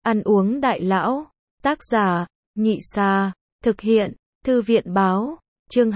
Ăn uống đại lão. Tác giả, Nhị Sa. Thực hiện, Thư viện báo. Chương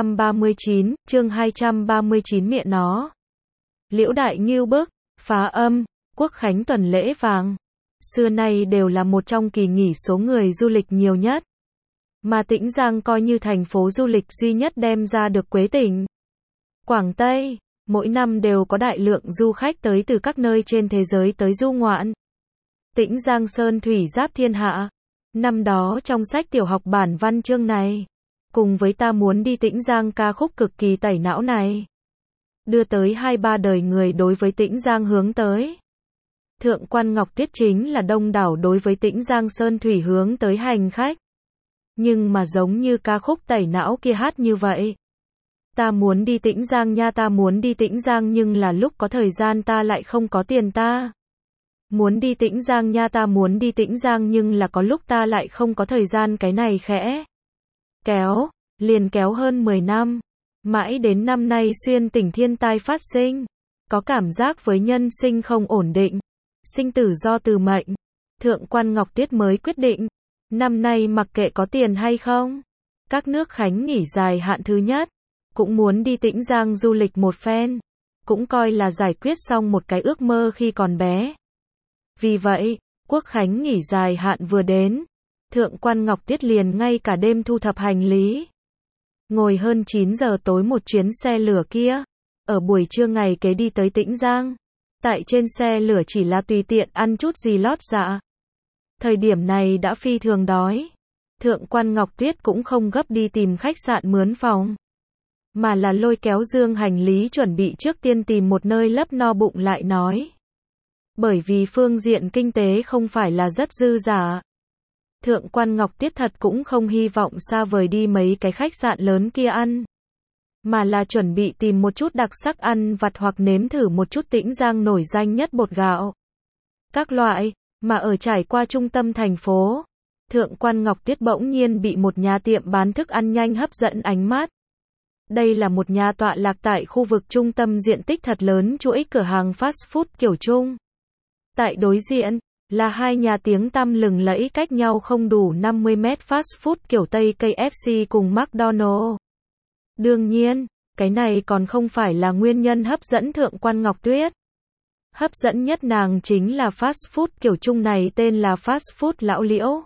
239 mẹ nó. Liễu Đại Ngưu Bức, Phá Âm, Quốc khánh tuần lễ vàng. Xưa nay đều là một trong kỳ nghỉ số người du lịch nhiều nhất. Mà Tĩnh Giang coi như thành phố du lịch duy nhất đem ra được Quế tỉnh, Quảng Tây. Mỗi năm đều có đại lượng du khách tới từ các nơi trên thế giới tới du ngoạn. Tĩnh Giang sơn thủy giáp thiên hạ. Năm đó trong sách tiểu học bản văn chương này, cùng với Ta Muốn Đi Tĩnh Giang ca khúc cực kỳ tẩy não này, đưa tới 2-3 đời người đối với Tĩnh Giang hướng tới. Thượng quan Ngọc Tuyết chính là đông đảo đối với Tĩnh Giang sơn thủy hướng tới hành khách. Nhưng mà giống như ca khúc tẩy não kia hát như vậy. Ta muốn đi Tĩnh Giang nha, ta muốn đi Tĩnh Giang nhưng là lúc có thời gian ta lại không có tiền ta. Muốn đi Tĩnh Giang nha, ta muốn đi Tĩnh Giang nhưng là có lúc ta lại không có thời gian, cái này khẽ liền kéo hơn 10 năm. Mãi đến năm nay xuyên tỉnh thiên tai phát sinh. Có cảm giác với nhân sinh không ổn định. Sinh tử do từ mệnh. Thượng quan Ngọc Tuyết mới quyết định. Năm nay mặc kệ có tiền hay không. Các nước khánh nghỉ dài hạn thứ nhất. Cũng muốn đi Tĩnh Giang du lịch một phen. Cũng coi là giải quyết xong một cái ước mơ khi còn bé. Vì vậy, Quốc khánh nghỉ dài hạn vừa đến. Thượng quan Ngọc Tuyết liền ngay cả đêm thu thập hành lý. Ngồi hơn 9 giờ tối một chuyến xe lửa kia. Ở buổi trưa ngày kế đi tới Tĩnh Giang. Tại trên xe lửa chỉ là tùy tiện ăn chút gì lót dạ. Thời điểm này đã phi thường đói. Thượng quan Ngọc Tuyết cũng không gấp đi tìm khách sạn mướn phòng. Mà là lôi kéo dương hành lý chuẩn bị trước tiên tìm một nơi lấp no bụng lại nói. Bởi vì phương diện kinh tế không phải là rất dư giả. Thượng quan Ngọc Tuyết thật cũng không hy vọng xa vời đi mấy cái khách sạn lớn kia ăn. Mà là chuẩn bị tìm một chút đặc sắc ăn vặt hoặc nếm thử một chút Tĩnh Giang nổi danh nhất bột gạo. Các loại, mà ở trải qua trung tâm thành phố. Thượng quan Ngọc Tuyết bỗng nhiên bị một nhà tiệm bán thức ăn nhanh hấp dẫn ánh mắt. Đây là một nhà tọa lạc tại khu vực trung tâm diện tích thật lớn chuỗi cửa hàng fast food kiểu Trung. Tại đối diện, là hai nhà tiếng tăm lừng lẫy cách nhau không đủ 50 mét fast food kiểu Tây KFC cùng McDonald's. Đương nhiên, cái này còn không phải là nguyên nhân hấp dẫn Thượng quan Ngọc Tuyết. Hấp dẫn nhất nàng chính là fast food kiểu Trung này tên là fast food Lão Liễu.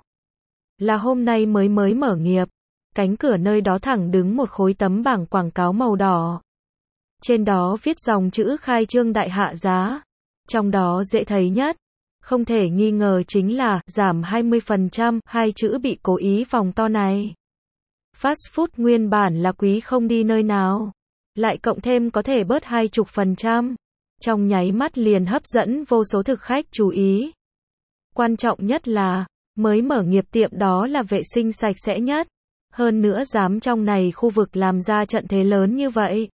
Là hôm nay mới mở nghiệp. Cánh cửa nơi đó thẳng đứng một khối tấm bảng quảng cáo màu đỏ. Trên đó viết dòng chữ khai trương đại hạ giá. Trong đó dễ thấy nhất, không thể nghi ngờ chính là giảm 20%, hai chữ bị cố ý vòng to này. Fast food nguyên bản là quý không đi nơi nào. Lại cộng thêm có thể bớt 20%. Trong nháy mắt liền hấp dẫn vô số thực khách chú ý. Quan trọng nhất là, mới mở nghiệp tiệm đó là vệ sinh sạch sẽ nhất. Hơn nữa dám trong này khu vực làm ra trận thế lớn như vậy.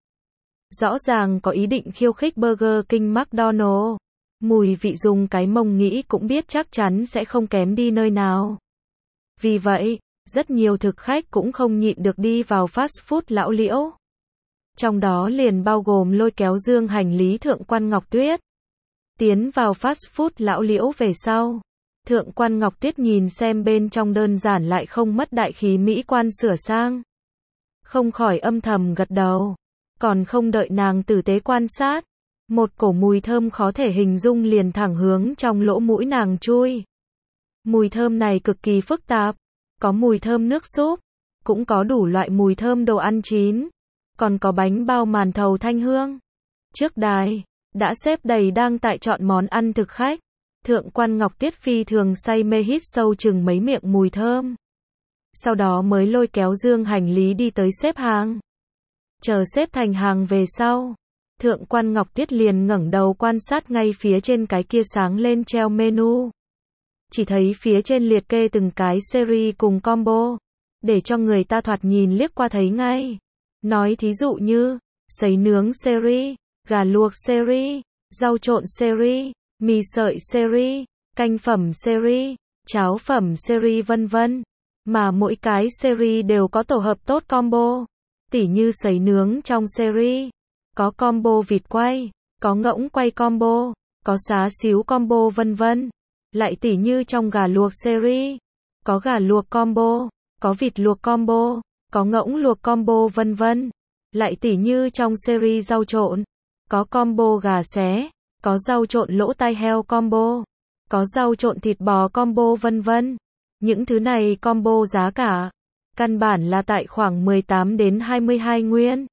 Rõ ràng có ý định khiêu khích Burger King McDonald's. Mùi vị dùng cái mông nghĩ cũng biết chắc chắn sẽ không kém đi nơi nào. Vì vậy, rất nhiều thực khách cũng không nhịn được đi vào fast food Lão Liễu. Trong đó liền bao gồm lôi kéo dương hành lý Thượng quan Ngọc Tuyết. Tiến vào fast food Lão Liễu về sau. Thượng quan Ngọc Tuyết nhìn xem bên trong đơn giản lại không mất đại khí mỹ quan sửa sang. Không khỏi âm thầm gật đầu. Còn không đợi nàng tử tế quan sát. Một cổ mùi thơm khó thể hình dung liền thẳng hướng trong lỗ mũi nàng chui. Mùi thơm này cực kỳ phức tạp. Có mùi thơm nước súp. Cũng có đủ loại mùi thơm đồ ăn chín. Còn có bánh bao màn thầu thanh hương. Trước đài, đã xếp đầy đang tại chọn món ăn thực khách. Thượng quan Ngọc Tuyết phi thường say mê hít sâu chừng mấy miệng mùi thơm. Sau đó mới lôi kéo dương hành lý đi tới xếp hàng. Chờ xếp thành hàng về sau. Thượng quan Ngọc Tuyết liền ngẩng đầu quan sát ngay phía trên cái kia sáng lên treo menu. Chỉ thấy phía trên liệt kê từng cái series cùng combo. Để cho người ta thoạt nhìn liếc qua thấy ngay. Nói thí dụ như, sấy nướng series, gà luộc series, rau trộn series, mì sợi series, canh phẩm series, cháo phẩm series vân vân. Mà mỗi cái series đều có tổ hợp tốt combo. Tỉ như sấy nướng trong series, có combo vịt quay, có ngỗng quay combo, có xá xíu combo vân vân. Lại tỉ như trong gà luộc series, có gà luộc combo, có vịt luộc combo, có ngỗng luộc combo vân vân. Lại tỉ như trong series rau trộn, có combo gà xé, có rau trộn lỗ tai heo combo, có rau trộn thịt bò combo vân vân. Những thứ này combo giá cả, căn bản là tại khoảng 18 đến 22 nguyên.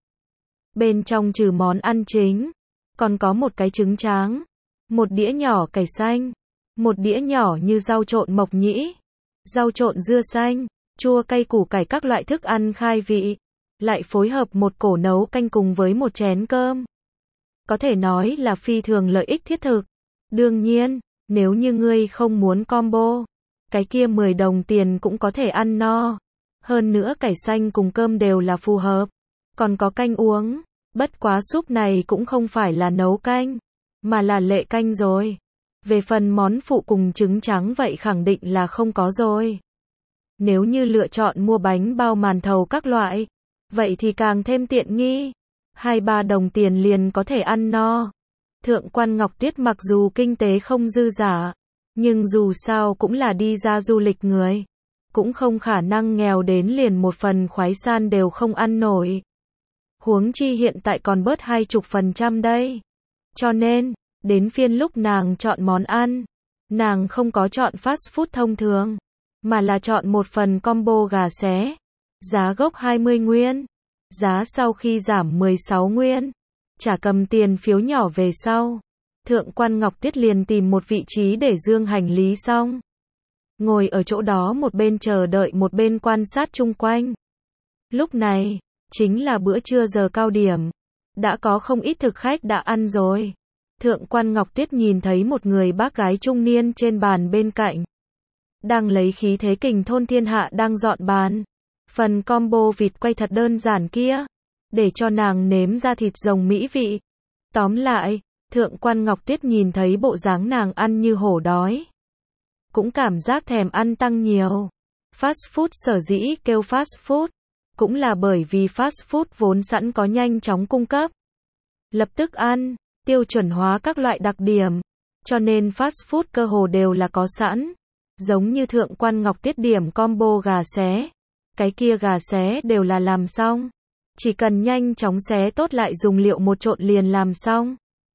Bên trong trừ món ăn chính, còn có một cái trứng tráng, một đĩa nhỏ cải xanh, một đĩa nhỏ như rau trộn mộc nhĩ, rau trộn dưa xanh, chua cay củ cải các loại thức ăn khai vị, lại phối hợp một cổ nấu canh cùng với một chén cơm. Có thể nói là phi thường lợi ích thiết thực. Đương nhiên, nếu như ngươi không muốn combo, cái kia 10 đồng tiền cũng có thể ăn no. Hơn nữa cải xanh cùng cơm đều là phù hợp. Còn có canh uống, bất quá súp này cũng không phải là nấu canh, mà là lệ canh rồi. Về phần món phụ cùng trứng trắng vậy khẳng định là không có rồi. Nếu như lựa chọn mua bánh bao màn thầu các loại, vậy thì càng thêm tiện nghi. 2-3 đồng tiền liền có thể ăn no. Thượng quan Ngọc Tuyết mặc dù kinh tế không dư dả, nhưng dù sao cũng là đi ra du lịch người. Cũng không khả năng nghèo đến liền một phần khoái san đều không ăn nổi. Huống chi hiện tại còn bớt 20% đây. Cho nên, đến phiên lúc nàng chọn món ăn, nàng không có chọn fast food thông thường, mà là chọn một phần combo gà xé. Giá gốc 20 nguyên. Giá sau khi giảm 16 nguyên. Trả cầm tiền phiếu nhỏ về sau. Thượng quan Ngọc Tuyết liền tìm một vị trí để dương hành lý xong. Ngồi ở chỗ đó một bên chờ đợi một bên quan sát chung quanh. Lúc này, chính là bữa trưa giờ cao điểm. Đã có không ít thực khách đã ăn rồi. Thượng quan Ngọc Tuyết nhìn thấy một người bác gái trung niên trên bàn bên cạnh. Đang lấy khí thế kình thôn thiên hạ đang dọn bàn. Phần combo vịt quay thật đơn giản kia, để cho nàng nếm ra thịt rồng mỹ vị. Tóm lại, Thượng quan Ngọc Tuyết nhìn thấy bộ dáng nàng ăn như hổ đói. Cũng cảm giác thèm ăn tăng nhiều. Fast food sở dĩ kêu fast food, cũng là bởi vì fast food vốn sẵn có nhanh chóng cung cấp. Lập tức ăn, tiêu chuẩn hóa các loại đặc điểm. Cho nên fast food cơ hồ đều là có sẵn. Giống như Thượng quan Ngọc Tuyết điểm combo gà xé. Cái kia gà xé đều là làm xong. Chỉ cần nhanh chóng xé tốt lại dùng liệu một trộn liền làm xong.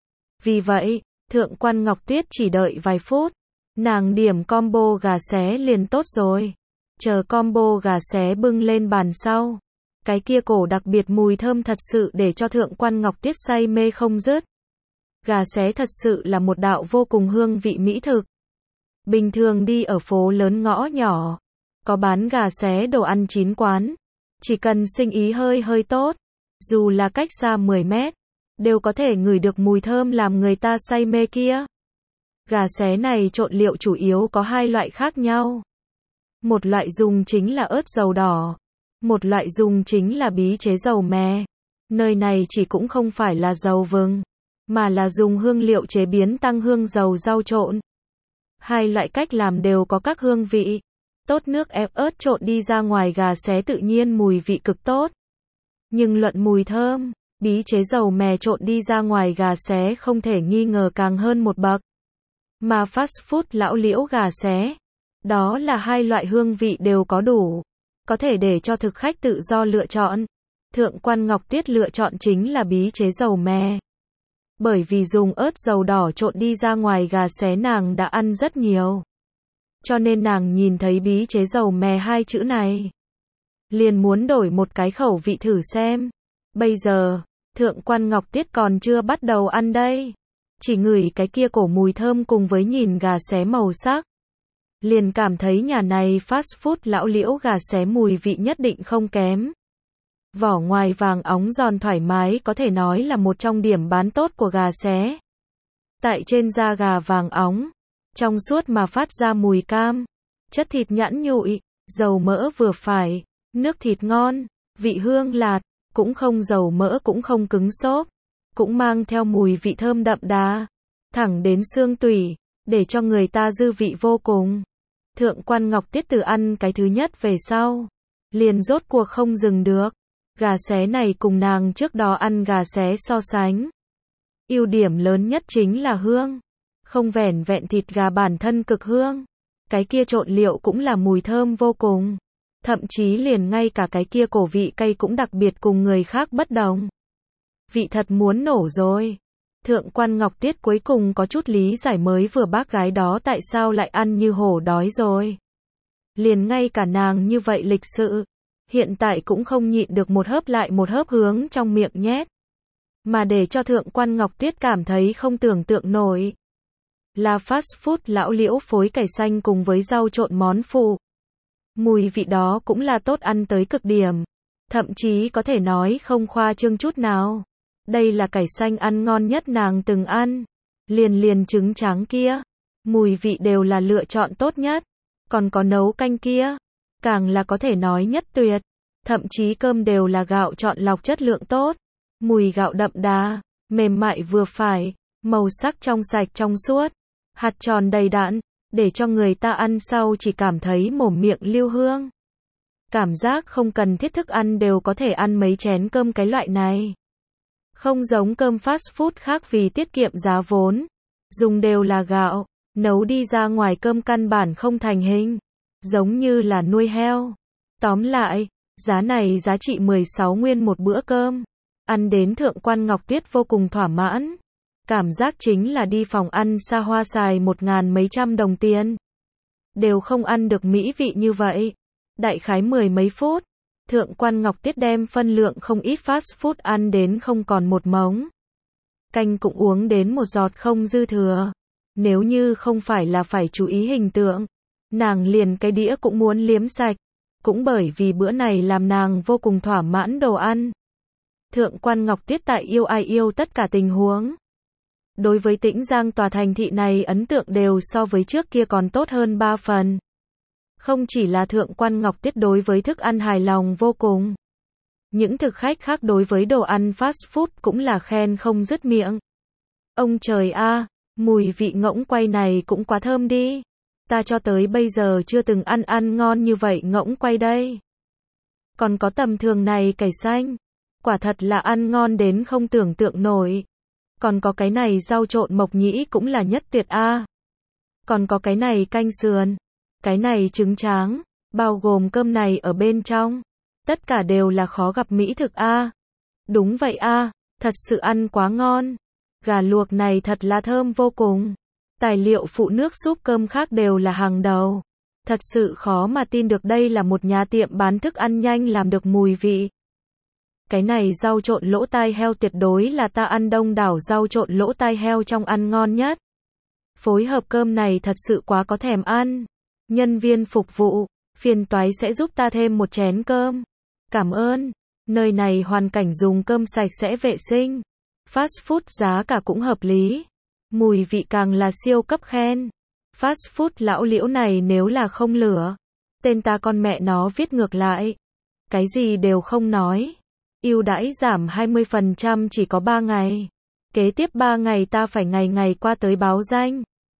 Vì vậy, Thượng quan Ngọc Tuyết chỉ đợi vài phút. Nàng điểm combo gà xé liền tốt rồi. Chờ combo gà xé bưng lên bàn sau. Cái kia cổ đặc biệt mùi thơm thật sự để cho Thượng quan Ngọc Tuyết say mê không dứt. Gà xé thật sự là một đạo vô cùng hương vị mỹ thực. Bình thường đi ở phố lớn ngõ nhỏ, có bán gà xé đồ ăn chín quán. Chỉ cần sinh ý hơi tốt, dù là cách xa 10 mét, đều có thể ngửi được mùi thơm làm người ta say mê kia. Gà xé này trộn liệu chủ yếu có hai loại khác nhau. Một loại dùng chính là ớt dầu đỏ. Một loại dùng chính là bí chế dầu mè. Nơi này chỉ cũng không phải là dầu vừng, mà là dùng hương liệu chế biến tăng hương dầu rau trộn. Hai loại cách làm đều có các hương vị. Tốt nước ép ớt trộn đi ra ngoài gà xé tự nhiên mùi vị cực tốt. Nhưng luận mùi thơm, bí chế dầu mè trộn đi ra ngoài gà xé không thể nghi ngờ càng hơn một bậc. Mà fast food lão liễu gà xé, đó là hai loại hương vị đều có đủ, có thể để cho thực khách tự do lựa chọn. Thượng quan Ngọc Tuyết lựa chọn chính là bí chế dầu mè. Bởi vì dùng ớt dầu đỏ trộn đi ra ngoài gà xé nàng đã ăn rất nhiều. Cho nên nàng nhìn thấy bí chế dầu mè hai chữ này, liền muốn đổi một cái khẩu vị thử xem. Bây giờ, Thượng quan Ngọc Tuyết còn chưa bắt đầu ăn đây. Chỉ ngửi cái kia cổ mùi thơm cùng với nhìn gà xé màu sắc. Liền cảm thấy nhà này fast food lão liễu gà xé mùi vị nhất định không kém. Vỏ ngoài vàng óng giòn thoải mái có thể nói là một trong điểm bán tốt của gà xé. Tại trên da gà vàng óng, trong suốt mà phát ra mùi cam, chất thịt nhẵn nhụi, dầu mỡ vừa phải, nước thịt ngon, vị hương lạt, cũng không dầu mỡ cũng không cứng xốp, cũng mang theo mùi vị thơm đậm đà, thẳng đến xương tủy, để cho người ta dư vị vô cùng. Thượng quan Ngọc Tuyết từ ăn cái thứ nhất về sau, liền rốt cuộc không dừng được. Gà xé này cùng nàng trước đó ăn gà xé so sánh, ưu điểm lớn nhất chính là hương. Không vẻn vẹn thịt gà bản thân cực hương, cái kia trộn liệu cũng là mùi thơm vô cùng. Thậm chí liền ngay cả cái kia cổ vị cay cũng đặc biệt cùng người khác bất đồng. Vị thật muốn nổ rồi. Thượng quan Ngọc Tiết cuối cùng có chút lý giải mới vừa bác gái đó tại sao lại ăn như hổ đói rồi. Liền ngay cả nàng như vậy lịch sự, hiện tại cũng không nhịn được một hớp lại một hớp hướng trong miệng nhét. Mà để cho thượng quan Ngọc Tiết cảm thấy không tưởng tượng nổi là fast food lão Liễu phối cải xanh cùng với rau trộn món phụ. Mùi vị đó cũng là tốt ăn tới cực điểm. Thậm chí có thể nói không khoa trương chút nào. Đây là cải xanh ăn ngon nhất nàng từng ăn. Liền trứng tráng kia. Mùi vị đều là lựa chọn tốt nhất. Còn có nấu canh kia. Càng là có thể nói nhất tuyệt. Thậm chí cơm đều là gạo chọn lọc chất lượng tốt. Mùi gạo đậm đà, mềm mại vừa phải, màu sắc trong sạch trong suốt. Hạt tròn đầy đặn, để cho người ta ăn sau chỉ cảm thấy mồm miệng lưu hương. Cảm giác không cần thiết thức ăn đều có thể ăn mấy chén cơm cái loại này. Không giống cơm fast food khác vì tiết kiệm giá vốn. Dùng đều là gạo, nấu đi ra ngoài cơm căn bản không thành hình. Giống như là nuôi heo. Tóm lại, giá này giá trị 16 nguyên một bữa cơm. Ăn đến thượng quan Ngọc Tiết vô cùng thỏa mãn. Cảm giác chính là đi phòng ăn xa hoa xài 1.000 mấy trăm đồng tiền. Đều không ăn được mỹ vị như vậy. Đại khái 10 mấy phút. Thượng quan Ngọc Tiết đem phân lượng không ít fast food ăn đến không còn một mống. Canh cũng uống đến một giọt không dư thừa. Nếu như không phải là phải chú ý hình tượng, nàng liền cái đĩa cũng muốn liếm sạch. Cũng bởi vì bữa này làm nàng vô cùng thỏa mãn đồ ăn. Thượng quan Ngọc Tiết tại yêu ai yêu tất cả tình huống. Đối với Tĩnh Giang tòa thành thị này ấn tượng đều so với trước kia còn tốt hơn 3 phần. Không chỉ là thượng quan Ngọc Tiết đối với thức ăn hài lòng vô cùng. Những thực khách khác đối với đồ ăn fast food cũng là khen không dứt miệng. Ông trời a, mùi vị ngỗng quay này cũng quá thơm đi. Ta cho tới bây giờ chưa từng ăn ngon như vậy ngỗng quay đây. Còn có tầm thường này cải xanh. Quả thật là ăn ngon đến không tưởng tượng nổi. Còn có cái này rau trộn mộc nhĩ cũng là nhất tuyệt a. Còn có cái này canh sườn. Cái này trứng tráng. Bao gồm cơm này ở bên trong. Tất cả đều là khó gặp mỹ thực a. Đúng vậy a, thật sự ăn quá ngon. Gà luộc này thật là thơm vô cùng. Tài liệu phụ nước súp cơm khác đều là hàng đầu. Thật sự khó mà tin được đây là một nhà tiệm bán thức ăn nhanh làm được mùi vị. Cái này rau trộn lỗ tai heo tuyệt đối là ta ăn đông đảo rau trộn lỗ tai heo trong ăn ngon nhất. Phối hợp cơm này thật sự quá có thèm ăn. Nhân viên phục vụ, phiền toái sẽ giúp ta thêm một chén cơm. Cảm ơn. Nơi này hoàn cảnh dùng cơm sạch sẽ vệ sinh. Fast food giá cả cũng hợp lý. Mùi vị càng là siêu cấp khen. Fast food lão Liễu này nếu là không lửa. Tên ta con mẹ nó viết ngược lại. Cái gì đều không nói. Ưu đãi giảm 20% chỉ có 3 ngày. Kế tiếp 3 ngày ta phải ngày ngày qua tới báo danh.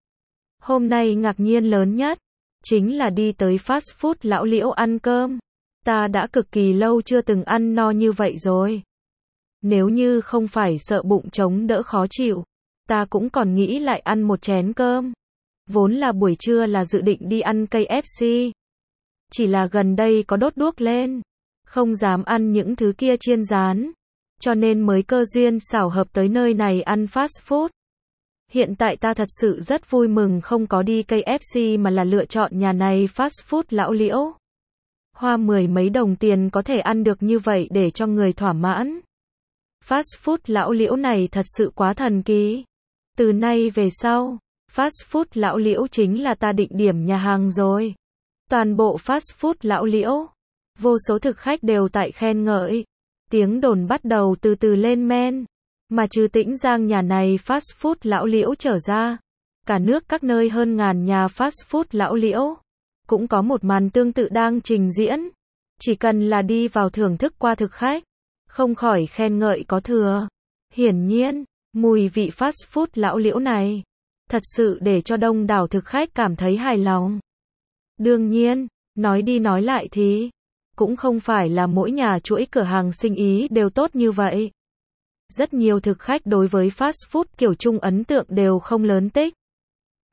Hôm nay ngạc nhiên lớn nhất. Chính là đi tới fast food lão Liễu ăn cơm. Ta đã cực kỳ lâu chưa từng ăn no như vậy rồi. Nếu như không phải sợ bụng trống đỡ khó chịu, ta cũng còn nghĩ lại ăn một chén cơm. Vốn là buổi trưa là dự định đi ăn KFC. Chỉ là gần đây có đốt đuốc lên. Không dám ăn những thứ kia chiên rán. Cho nên mới cơ duyên xảo hợp tới nơi này ăn fast food. Hiện tại ta thật sự rất vui mừng không có đi KFC mà là lựa chọn nhà này fast food lão Liễu. Hoa 10 mấy đồng tiền có thể ăn được như vậy để cho người thỏa mãn. Fast food lão Liễu này thật sự quá thần kỳ. Từ nay về sau, fast food lão Liễu chính là ta định điểm nhà hàng rồi. Toàn bộ fast food lão Liễu, vô số thực khách đều tại khen ngợi. Tiếng đồn bắt đầu từ từ lên men. Mà trừ Tĩnh Giang nhà này fast food lão Liễu trở ra, cả nước các nơi hơn ngàn nhà fast food lão Liễu cũng có một màn tương tự đang trình diễn. Chỉ cần là đi vào thưởng thức qua thực khách, không khỏi khen ngợi có thừa. Hiển nhiên, mùi vị fast food lão Liễu này thật sự để cho đông đảo thực khách cảm thấy hài lòng. Đương nhiên, nói đi nói lại thì cũng không phải là mỗi nhà chuỗi cửa hàng sinh ý đều tốt như vậy. Rất nhiều thực khách đối với fast food kiểu chung ấn tượng đều không lớn tích.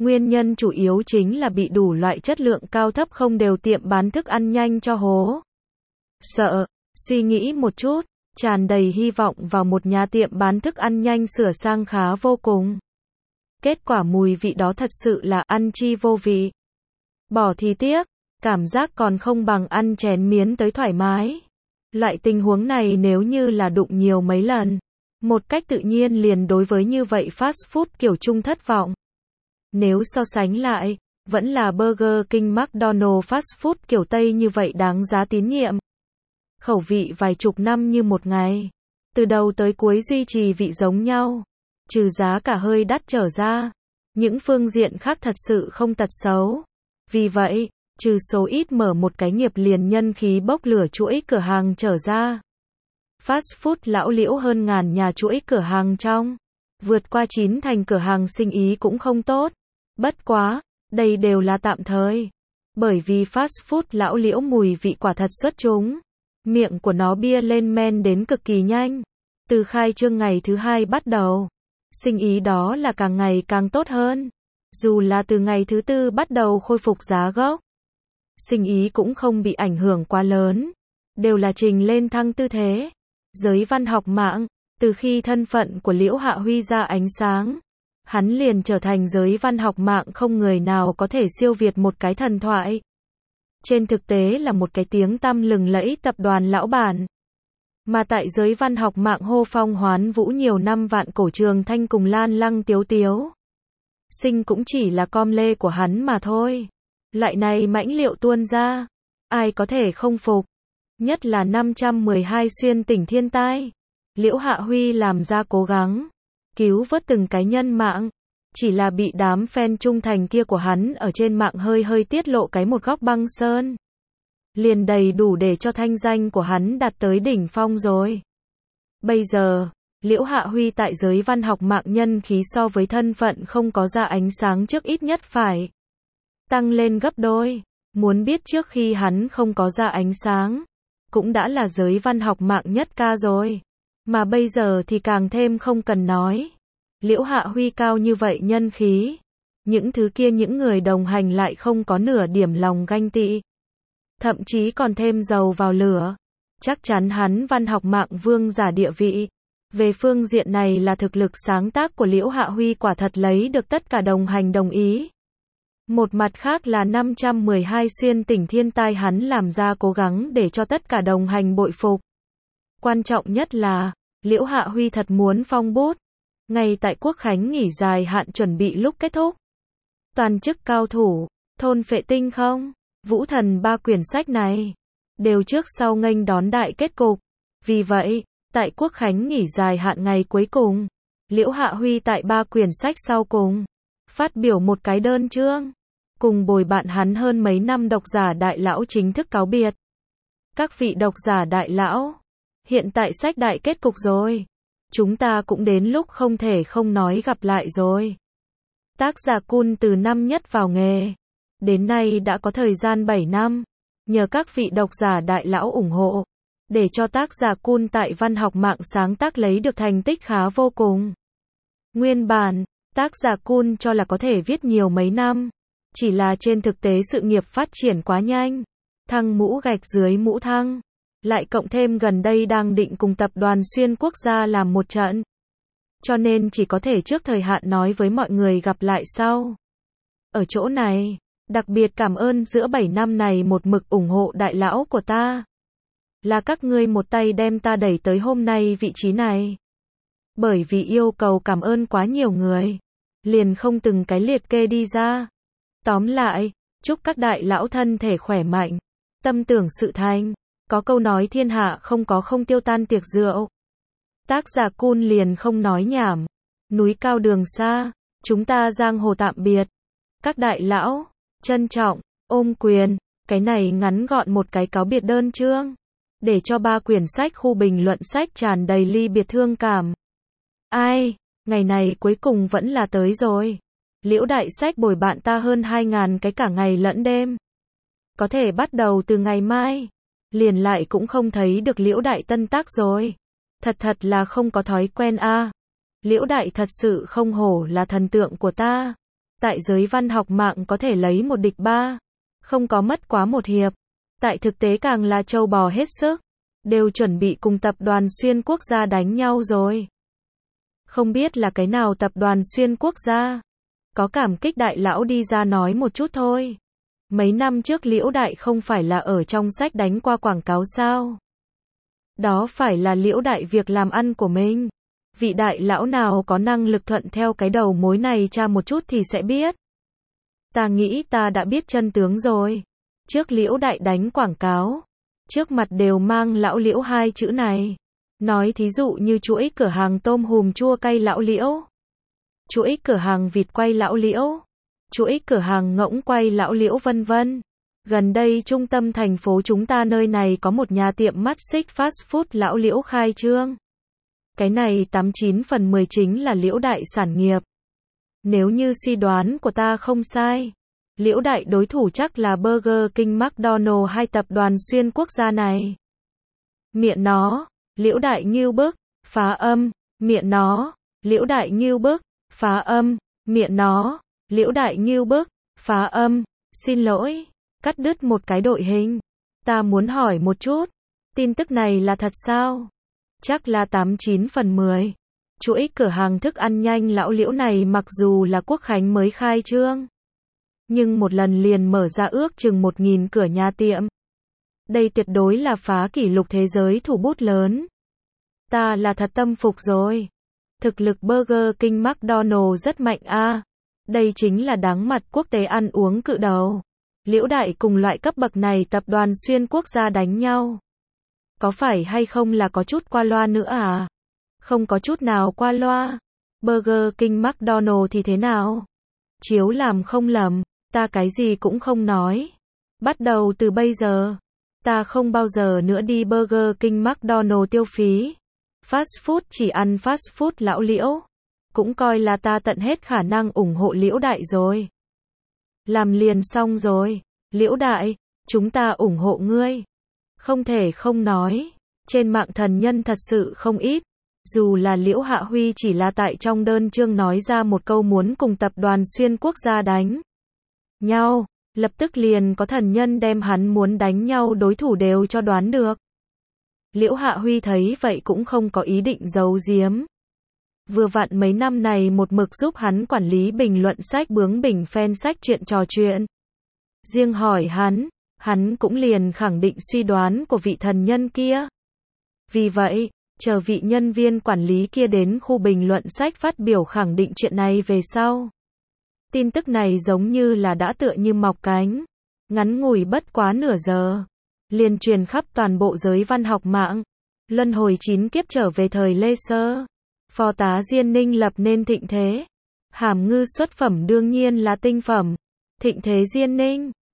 Nguyên nhân chủ yếu chính là bị đủ loại chất lượng cao thấp không đều tiệm bán thức ăn nhanh cho hố. Sợ, suy nghĩ một chút, tràn đầy hy vọng vào một nhà tiệm bán thức ăn nhanh sửa sang khá vô cùng. Kết quả mùi vị đó thật sự là ăn chi vô vị. Bỏ thì tiếc, cảm giác còn không bằng ăn chén miến tới thoải mái. Loại tình huống này nếu như là đụng nhiều mấy lần, một cách tự nhiên liền đối với như vậy fast food kiểu Trung thất vọng. Nếu so sánh lại, vẫn là Burger King McDonald's fast food kiểu Tây như vậy đáng giá tín nhiệm. Khẩu vị vài chục năm như một ngày. Từ đầu tới cuối duy trì vị giống nhau. Trừ giá cả hơi đắt trở ra. Những phương diện khác thật sự không tật xấu. Vì vậy, trừ số ít mở một cái nghiệp liền nhân khí bốc lửa chuỗi cửa hàng trở ra. Fast food lão liễu hơn ngàn nhà chuỗi cửa hàng trong. Vượt qua 9 thành cửa hàng sinh ý cũng không tốt. Bất quá, đây đều là tạm thời. Bởi vì fast food lão liễu mùi vị quả thật xuất chúng. Miệng của nó bia lên men đến cực kỳ nhanh. Từ khai trương ngày thứ 2 bắt đầu. Sinh ý đó là càng ngày càng tốt hơn. Dù là từ ngày thứ 4 bắt đầu khôi phục giá gốc. Sinh ý cũng không bị ảnh hưởng quá lớn. Đều là trình lên thăng tư thế. Giới văn học mạng, từ khi thân phận của Liễu Hạ Huy ra ánh sáng, hắn liền trở thành giới văn học mạng không người nào có thể siêu việt một cái thần thoại. Trên thực tế là một cái tiếng tăm lừng lẫy tập đoàn lão bản. Mà tại giới văn học mạng hô phong hoán vũ nhiều năm Vạn Cổ Trường Thanh cùng Lan Lăng Tiếu Tiếu. Sinh cũng chỉ là com lê của hắn mà thôi. Loại này mãnh liệu tuôn ra, ai có thể không phục. Nhất là 512 xuyên tỉnh thiên tai. Liễu Hạ Huy làm ra cố gắng, cứu vớt từng cái nhân mạng. Chỉ là bị đám fan trung thành kia của hắn ở trên mạng hơi tiết lộ cái một góc băng sơn. Liền đầy đủ để cho thanh danh của hắn đạt tới đỉnh phong rồi. Bây giờ, Liễu Hạ Huy tại giới văn học mạng nhân khí so với thân phận không có ra ánh sáng trước ít nhất phải tăng lên gấp đôi. Muốn biết trước khi hắn không có ra ánh sáng, cũng đã là giới văn học mạng nhất ca rồi. Mà bây giờ thì càng thêm không cần nói. Liễu Hạ Huy cao như vậy nhân khí. Những thứ kia những người đồng hành lại không có nửa điểm lòng ganh tị. Thậm chí còn thêm dầu vào lửa. Chắc chắn hắn văn học mạng vương giả địa vị. Về phương diện này là thực lực sáng tác của Liễu Hạ Huy quả thật lấy được tất cả đồng hành đồng ý. Một mặt khác là 512 xuyên tỉnh thiên tai hắn làm ra cố gắng để cho tất cả đồng hành bội phục. Quan trọng nhất là, Liễu Hạ Huy thật muốn phong bút. Ngay tại Quốc Khánh nghỉ dài hạn chuẩn bị lúc kết thúc. Toàn chức cao thủ, thôn phệ tinh không, Vũ Thần ba quyển sách này, đều trước sau nghênh đón đại kết cục. Vì vậy, tại Quốc Khánh nghỉ dài hạn ngày cuối cùng, Liễu Hạ Huy tại ba quyển sách sau cùng, phát biểu một cái đơn chương. Cùng bồi bạn hắn hơn mấy năm độc giả đại lão chính thức cáo biệt. Các vị độc giả đại lão, hiện tại sách đại kết cục rồi. Chúng ta cũng đến lúc không thể không nói gặp lại rồi. Tác giả Kun từ năm nhất vào nghề. Đến nay đã có thời gian 7 năm. Nhờ các vị độc giả đại lão ủng hộ. Để cho tác giả Kun tại văn học mạng sáng tác lấy được thành tích khá vô cùng. Nguyên bản, tác giả Kun cho là có thể viết nhiều mấy năm. Chỉ là trên thực tế sự nghiệp phát triển quá nhanh. Thăng mũ gạch dưới mũ thăng. Lại cộng thêm gần đây đang định cùng tập đoàn xuyên quốc gia làm một trận. Cho nên chỉ có thể trước thời hạn nói với mọi người gặp lại sau. Ở chỗ này, đặc biệt cảm ơn giữa 7 năm này một mực ủng hộ đại lão của ta. Là các ngươi một tay đem ta đẩy tới hôm nay vị trí này. Bởi vì yêu cầu cảm ơn quá nhiều người. Liền không từng cái liệt kê đi ra. Tóm lại, chúc các đại lão thân thể khỏe mạnh. Tâm tưởng sự thành. Có câu nói thiên hạ không có không tiêu tan tiệc rượu. Tác giả Kun liền không nói nhảm. Núi cao đường xa, chúng ta giang hồ tạm biệt. Các đại lão, trân trọng, ôm quyền. Cái này ngắn gọn một cái cáo biệt đơn chương. Để cho ba quyển sách khu bình luận sách tràn đầy ly biệt thương cảm. Ai, ngày này cuối cùng vẫn là tới rồi. Liễu đại sách bồi bạn ta hơn 2.000 cái cả ngày lẫn đêm. Có thể bắt đầu từ ngày mai. Liền lại cũng không thấy được Liễu đại tân tác rồi. Thật là không có thói quen a. Liễu đại thật sự không hổ là thần tượng của ta. Tại giới văn học mạng có thể lấy một địch ba, không có mất quá một hiệp. Tại thực tế càng là trâu bò hết sức, đều chuẩn bị cùng tập đoàn xuyên quốc gia đánh nhau rồi. Không biết là cái nào tập đoàn xuyên quốc gia. Có cảm kích đại lão đi ra nói một chút thôi. Mấy năm trước Liễu Đại không phải là ở trong sách đánh qua quảng cáo sao? Đó phải là Liễu Đại việc làm ăn của mình. Vị đại lão nào có năng lực thuận theo cái đầu mối này tra một chút thì sẽ biết. Ta nghĩ ta đã biết chân tướng rồi. Trước Liễu Đại đánh quảng cáo, trước mặt đều mang lão Liễu hai chữ này. Nói thí dụ như chuỗi cửa hàng tôm hùm chua cay lão Liễu, chuỗi cửa hàng vịt quay lão Liễu, chuỗi cửa hàng ngỗng quay lão Liễu vân vân. Gần đây trung tâm thành phố chúng ta nơi này có một nhà tiệm mắt xích fast food lão Liễu khai trương. Cái này 89 phần 10 chính là Liễu Đại sản nghiệp. Nếu như suy đoán của ta không sai, Liễu Đại đối thủ chắc là Burger King McDonald hay tập đoàn xuyên quốc gia này. Miệng nó, Liễu Đại nghiêu bức, phá âm, miệng nó, Liễu Đại nghiêu bức, phá âm, miệng nó, Liễu Đại nghiêu bức, phá âm, xin lỗi, cắt đứt một cái đội hình. Ta muốn hỏi một chút, tin tức này là thật sao? Chắc là 89 phần 10. Chuỗi cửa hàng thức ăn nhanh lão Liễu này mặc dù là quốc khánh mới khai trương, nhưng một lần liền mở ra ước chừng 1.000 cửa nhà tiệm. Đây tuyệt đối là phá kỷ lục thế giới thủ bút lớn. Ta là thật tâm phục rồi. Thực lực Burger King McDonald rất mạnh a. Đây chính là đáng mặt quốc tế ăn uống cự đầu. Liễu Đại cùng loại cấp bậc này tập đoàn xuyên quốc gia đánh nhau. Có phải hay không là có chút qua loa nữa à? Không có chút nào qua loa. Burger King McDonald thì thế nào? Chiếu làm không lầm, ta cái gì cũng không nói. Bắt đầu từ bây giờ, ta không bao giờ nữa đi Burger King McDonald tiêu phí. Fast food chỉ ăn fast food lão Liễu. Cũng coi là ta tận hết khả năng ủng hộ Liễu Đại rồi. Làm liền xong rồi. Liễu Đại, chúng ta ủng hộ ngươi. Không thể không nói. Trên mạng thần nhân thật sự không ít. Dù là Liễu Hạ Huy chỉ là tại trong đơn chương nói ra một câu muốn cùng tập đoàn xuyên quốc gia đánh nhau, lập tức liền có thần nhân đem hắn muốn đánh nhau đối thủ đều cho đoán được. Liễu Hạ Huy thấy vậy cũng không có ý định giấu giếm. Vừa vặn mấy năm này một mực giúp hắn quản lý bình luận sách bướng bỉnh fan sách chuyện trò chuyện. Riêng hỏi hắn cũng liền khẳng định suy đoán của vị thần nhân kia. Vì vậy, chờ vị nhân viên quản lý kia đến khu bình luận sách phát biểu khẳng định chuyện này về sau. Tin tức này giống như là đã tựa như mọc cánh. Ngắn ngủi bất quá nửa giờ. Liền truyền khắp toàn bộ giới văn học mạng. Luân hồi 9 kiếp trở về thời Lê Sơ. Phó tá Diên Ninh lập nên thịnh thế. Hàm Ngư xuất phẩm đương nhiên là tinh phẩm. Thịnh thế Diên Ninh.